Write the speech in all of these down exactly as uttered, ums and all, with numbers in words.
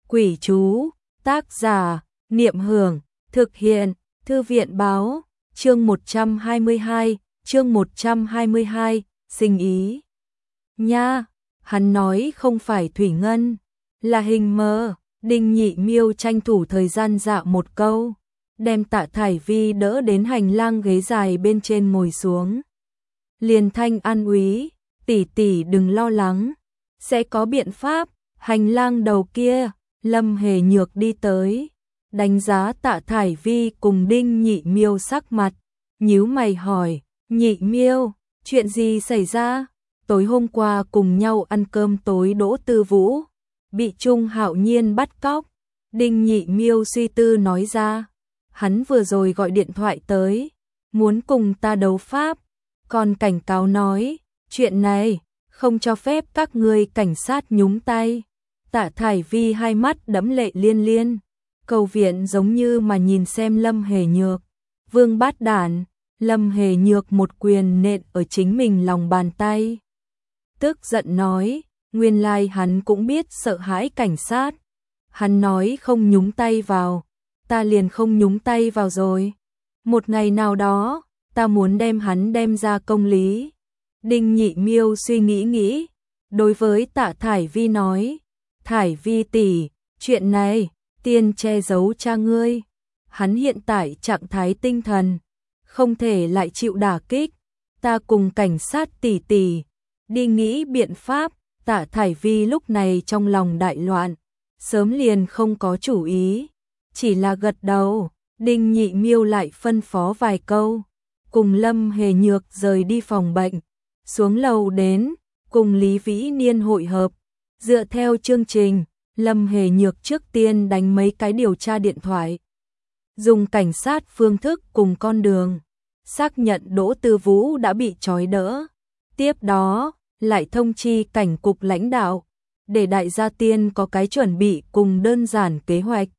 Quỷ chú, tác giả, Niệm Hưởng, thực hiện, Thư viện báo, chương một trăm hai mươi hai, chương một trăm hai mươi hai, sinh ý. Nha, hắn nói không phải thủy ngân, là hình mờ. Đinh Nhị Miêu tranh thủ thời gian dạo một câu, đem Tạ Thải Vi đỡ đến hành lang ghế dài bên trên ngồi xuống. Liền thanh an úy, tỷ tỷ đừng lo lắng, sẽ có biện pháp. Hành lang đầu kia, Lâm Hề Nhược đi tới, đánh giá Tạ Thải Vi cùng Đinh Nhị Miêu sắc mặt, nhíu mày hỏi, Nhị Miêu, chuyện gì xảy ra? Tối hôm qua cùng nhau ăn cơm tối Đỗ Tư Vũ, bị Trung Hạo Nhiên bắt cóc. Đinh Nhị Miêu suy tư nói ra, hắn vừa rồi gọi điện thoại tới, muốn cùng ta đấu pháp, còn cảnh cáo nói, chuyện này không cho phép các ngươi cảnh sát nhúng tay. Tạ Thải Vi hai mắt đẫm lệ liên liên, cầu viện giống như mà nhìn xem Lâm Hề Nhược. Vương bát đản, Lâm Hề Nhược một quyền nện ở chính mình lòng bàn tay. Tức giận nói, nguyên lai hắn cũng biết sợ hãi cảnh sát. Hắn nói không nhúng tay vào, ta liền không nhúng tay vào rồi. Một ngày nào đó, ta muốn đem hắn đem ra công lý. Đinh Nhị Miêu suy nghĩ nghĩ, đối với Tạ Thải Vi nói, Thải Vi tỷ, chuyện này, tiên che giấu cha ngươi. Hắn hiện tại trạng thái tinh thần, không thể lại chịu đả kích. Ta cùng cảnh sát tỷ tỷ, đi nghĩ biện pháp. Tạ Thải Vi lúc này trong lòng đại loạn, sớm liền không có chủ ý, chỉ là gật đầu. Đinh Nhị Miêu lại phân phó vài câu, cùng Lâm Hề Nhược rời đi phòng bệnh, xuống lầu đến, cùng Lý Vĩ Niên hội hợp. Dựa theo chương trình, Lâm Hề Nhược trước tiên đánh mấy cái điều tra điện thoại, dùng cảnh sát phương thức cùng con đường, xác nhận Đỗ Tư Vũ đã bị trói đỡ. Tiếp đó, lại thông chi cảnh cục lãnh đạo, để đại gia tiên có cái chuẩn bị cùng đơn giản kế hoạch.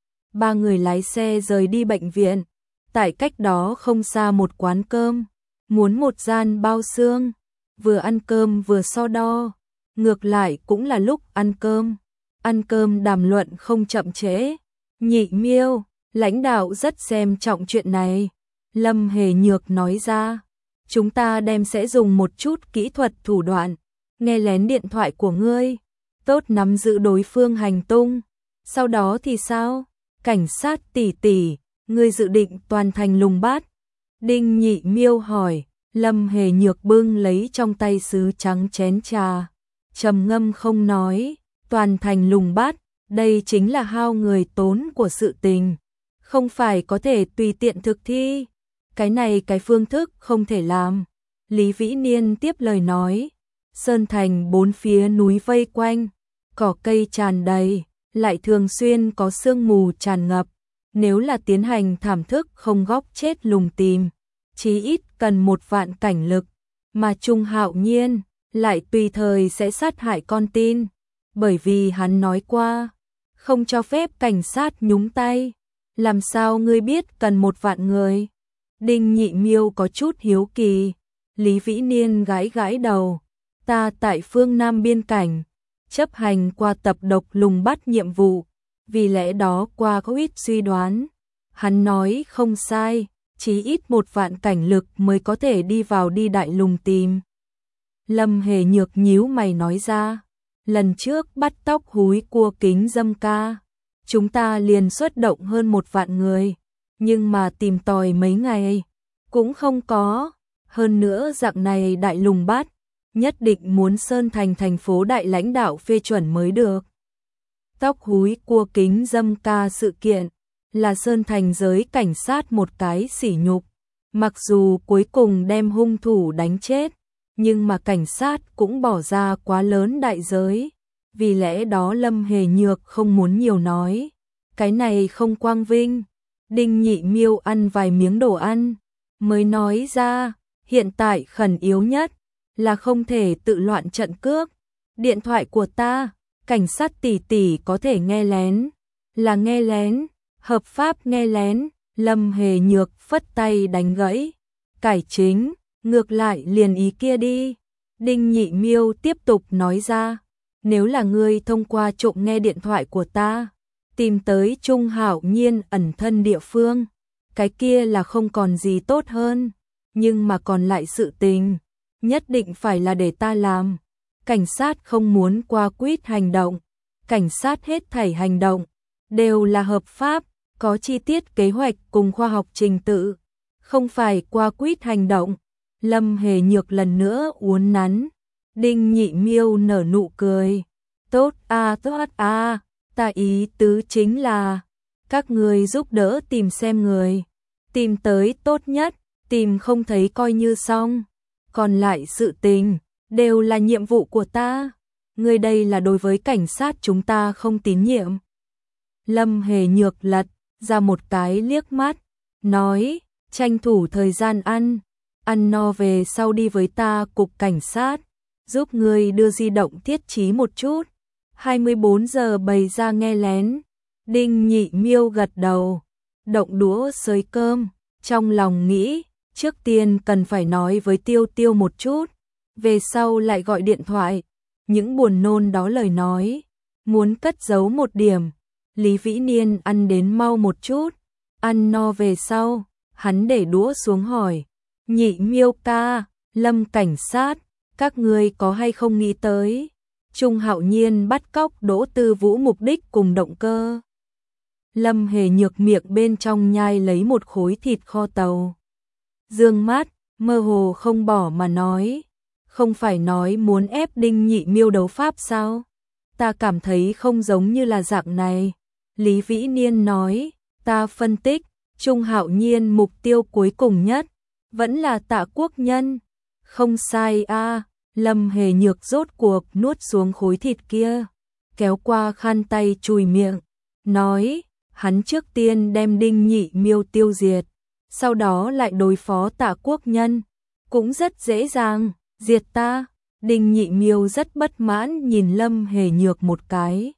Ba người lái xe rời đi bệnh viện, tại cách đó không xa một quán cơm, muốn một gian bao xương, vừa ăn cơm vừa so đo. Ngược lại cũng là lúc ăn cơm, ăn cơm đàm luận không chậm trễ. Nhị Miêu, lãnh đạo rất xem trọng chuyện này. Lâm Hề Nhược nói ra, chúng ta đem sẽ dùng một chút kỹ thuật thủ đoạn, nghe lén điện thoại của ngươi, tốt nắm giữ đối phương hành tung. Sau đó thì sao? Cảnh sát tỷ tỷ, ngươi dự định toàn thành lùng bắt? Đinh Nhị Miêu hỏi. Lâm Hề Nhược bưng lấy trong tay sứ trắng chén trà, trầm ngâm không nói. Toàn thành lùng bắt, đây chính là hao người tốn của sự tình, không phải có thể tùy tiện thực thi. Cái này cái phương thức không thể làm. Lý Vĩ Niên tiếp lời nói, Sơn Thành bốn phía núi vây quanh, cỏ cây tràn đầy, lại thường xuyên có sương mù tràn ngập. Nếu là tiến hành thảm thức không góc chết lùng tìm, chí ít cần một vạn cảnh lực, mà Trung Hạo Nhiên lại tùy thời sẽ sát hại con tin, bởi vì hắn nói qua, không cho phép cảnh sát nhúng tay. Làm sao ngươi biết cần một vạn người? Đinh Nhị Miêu có chút hiếu kỳ. Lý Vĩ Niên gãi gãi đầu, ta tại phương Nam biên cảnh, chấp hành qua tập độc lùng bắt nhiệm vụ, vì lẽ đó qua có ít suy đoán. Hắn nói không sai, chí ít một vạn cảnh lực mới có thể đi vào đi đại lùng tìm. Lâm Hề Nhược nhíu mày nói ra, lần trước bắt tóc húi cua kính dâm ca, chúng ta liền xuất động hơn một vạn người, nhưng mà tìm tòi mấy ngày, cũng không có. Hơn nữa dạng này đại lùng bắt, nhất định muốn Sơn Thành thành phố đại lãnh đạo phê chuẩn mới được. Tóc húi cua kính dâm ca sự kiện, là Sơn Thành giới cảnh sát một cái sỉ nhục. Mặc dù cuối cùng đem hung thủ đánh chết, nhưng mà cảnh sát cũng bỏ ra quá lớn đại giới. Vì lẽ đó Lâm Hề Nhược không muốn nhiều nói, cái này không quang vinh. Đinh Nhị Miêu ăn vài miếng đồ ăn, mới nói ra, hiện tại khẩn yếu nhất là không thể tự loạn trận cước. Điện thoại của ta, cảnh sát tỷ tỷ có thể nghe lén, là nghe lén, hợp pháp nghe lén. Lâm Hề Nhược phất tay đánh gãy, cải chính, ngược lại liền ý kia đi. Đinh Nhị Miêu tiếp tục nói ra, nếu là ngươi thông qua trộm nghe điện thoại của ta, tìm tới Trung Hạo Nhiên ẩn thân địa phương, cái kia là không còn gì tốt hơn, nhưng mà còn lại sự tình, nhất định phải là để ta làm. Cảnh sát không muốn qua quýt hành động, cảnh sát hết thảy hành động đều là hợp pháp, có chi tiết kế hoạch cùng khoa học trình tự, không phải qua quýt hành động. Lâm Hề Nhược lần nữa uốn nắn, Đinh Nhị Miêu nở nụ cười, tốt a tốt a, ta ý tứ chính là các người giúp đỡ tìm xem người, tìm tới tốt nhất, tìm không thấy coi như xong, còn lại sự tình đều là nhiệm vụ của ta. Người đây là đối với cảnh sát chúng ta không tín nhiệm. Lâm Hề Nhược lật ra một cái liếc mắt, nói, tranh thủ thời gian ăn, ăn no về sau đi với ta cục cảnh sát, giúp người đưa di động thiết trí một chút. hai mươi bốn giờ bày ra nghe lén. Đinh Nhị Miêu gật đầu, động đũa xới cơm, trong lòng nghĩ, trước tiên cần phải nói với Tiêu Tiêu một chút, về sau lại gọi điện thoại. Những buồn nôn đó lời nói, muốn cất giấu một điểm. Lý Vĩ Niên ăn đến mau một chút, ăn no về sau, hắn để đũa xuống hỏi, Nhị Miêu ca, Lâm cảnh sát, các ngươi có hay không nghĩ tới Trung Hạo Nhiên bắt cóc Đỗ Tư Vũ mục đích cùng động cơ? Lâm Hề Nhược miệng bên trong nhai lấy một khối thịt kho tàu, dương mắt, mơ hồ không bỏ mà nói, không phải nói muốn ép Đinh Nhị Miêu đấu pháp sao? Ta cảm thấy không giống như là dạng này. Lý Vĩ Niên nói, ta phân tích, Trung Hạo Nhiên mục tiêu cuối cùng nhất vẫn là Tạ Quốc Nhân. Không sai a. Lâm Hề Nhược rốt cuộc nuốt xuống khối thịt kia, kéo qua khăn tay chùi miệng, nói, hắn trước tiên đem Đinh Nhị Miêu tiêu diệt, sau đó lại đối phó Tạ Quốc Nhân, cũng rất dễ dàng, diệt ta. Đinh Nhị Miêu rất bất mãn nhìn Lâm Hề Nhược một cái.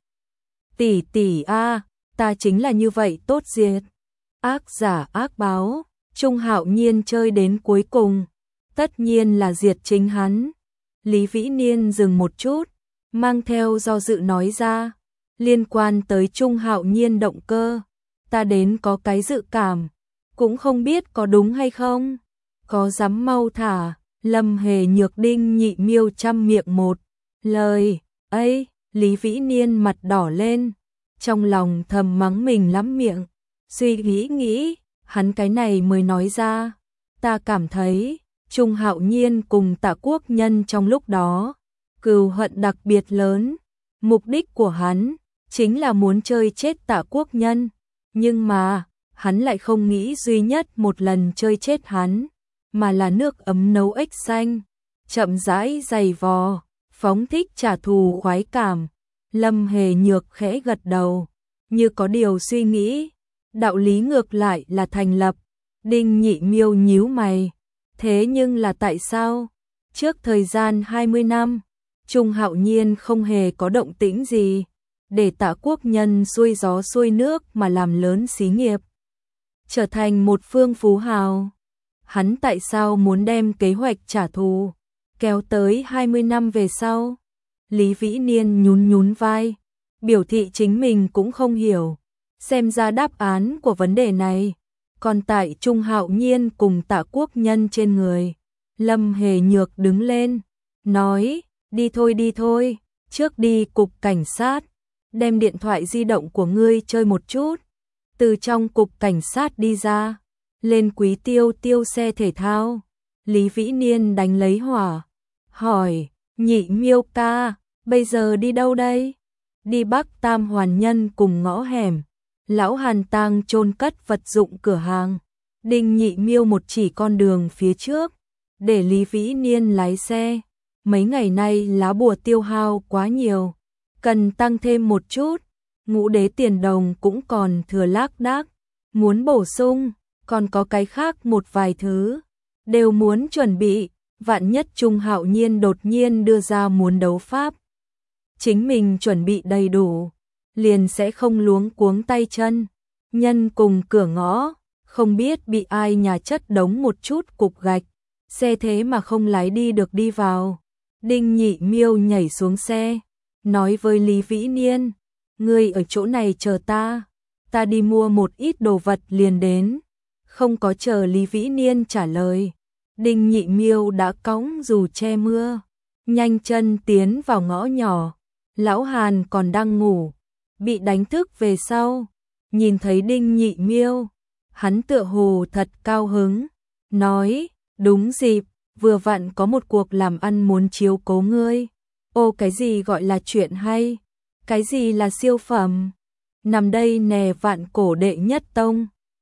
Tỷ tỷ a, ta chính là như vậy tốt diệt. Ác giả ác báo, Trung Hạo Nhiên chơi đến cuối cùng, tất nhiên là diệt chính hắn. Lý Vĩ Niên dừng một chút, mang theo do dự nói ra, liên quan tới Trung Hạo Nhiên động cơ, ta đến có cái dự cảm, cũng không biết có đúng hay không, có dám mau thả. Lâm Hề Nhược Đinh Nhị Miêu chăm miệng một lời, ấy, Lý Vĩ Niên mặt đỏ lên, trong lòng thầm mắng mình lắm miệng, suy nghĩ nghĩ, hắn cái này mới nói ra, ta cảm thấy Trung Hạo Nhiên cùng Tạ Quốc Nhân trong lúc đó cừu hận đặc biệt lớn, mục đích của hắn chính là muốn chơi chết Tạ Quốc Nhân, nhưng mà hắn lại không nghĩ duy nhất một lần chơi chết hắn, mà là nước ấm nấu ếch xanh, chậm rãi dày vò, phóng thích trả thù khoái cảm. Lâm Hề Nhược khẽ gật đầu, như có điều suy nghĩ, đạo lý ngược lại là thành lập. Đinh Nhị Miêu nhíu mày, thế nhưng là tại sao? Trước thời gian hai mươi năm, Trung Hạo Nhiên không hề có động tĩnh gì, để Tạ Quốc Nhân xuôi gió xuôi nước mà làm lớn xí nghiệp, trở thành một phương phú hào. Hắn tại sao muốn đem kế hoạch trả thù kéo tới hai mươi năm về sau? Lý Vĩ Niên nhún nhún vai, biểu thị chính mình cũng không hiểu. Xem ra đáp án của vấn đề này còn tại Trung Hạo Nhiên cùng Tạ Quốc Nhân trên người. Lâm Hề Nhược đứng lên, nói, đi thôi đi thôi, trước đi cục cảnh sát, đem điện thoại di động của ngươi chơi một chút. Từ trong cục cảnh sát đi ra, lên Quý Tiêu Tiêu xe thể thao. Lý Vĩ Niên đánh lấy hỏa, hỏi, Nhị Miêu ca, bây giờ đi đâu đây? Đi Bắc Tam Hoàn Nhân cùng ngõ hẻm, Lão Hàn Tang chôn cất vật dụng cửa hàng. Đinh Nhị Miêu một chỉ con đường phía trước, để Lý Vĩ Niên lái xe. Mấy ngày nay lá bùa tiêu hao quá nhiều, cần tăng thêm một chút. Ngũ đế tiền đồng cũng còn thừa lác đác, muốn bổ sung, còn có cái khác một vài thứ, đều muốn chuẩn bị, vạn nhất Trung Hạo Nhiên đột nhiên đưa ra muốn đấu pháp. Chính mình chuẩn bị đầy đủ, liền sẽ không luống cuống tay chân. Nhân cùng cửa ngõ, không biết bị ai nhà chất đống một chút cục gạch, xe thế mà không lái đi được đi vào. Đinh Nhị Miêu nhảy xuống xe, nói với Lý Vĩ Niên, ngươi ở chỗ này chờ ta, ta đi mua một ít đồ vật liền đến. Không có chờ Lý Vĩ Niên trả lời, Đinh Nhị Miêu đã cõng dù che mưa, nhanh chân tiến vào ngõ nhỏ. Lão Hàn còn đang ngủ, bị đánh thức về sau, nhìn thấy Đinh Nhị Miêu, hắn tựa hồ thật cao hứng, nói, đúng dịp, vừa vặn có một cuộc làm ăn muốn chiếu cố ngươi. Ô, cái gì gọi là chuyện hay? Cái gì là siêu phẩm? Nằm đây nè, Vạn Cổ đệ nhất tông.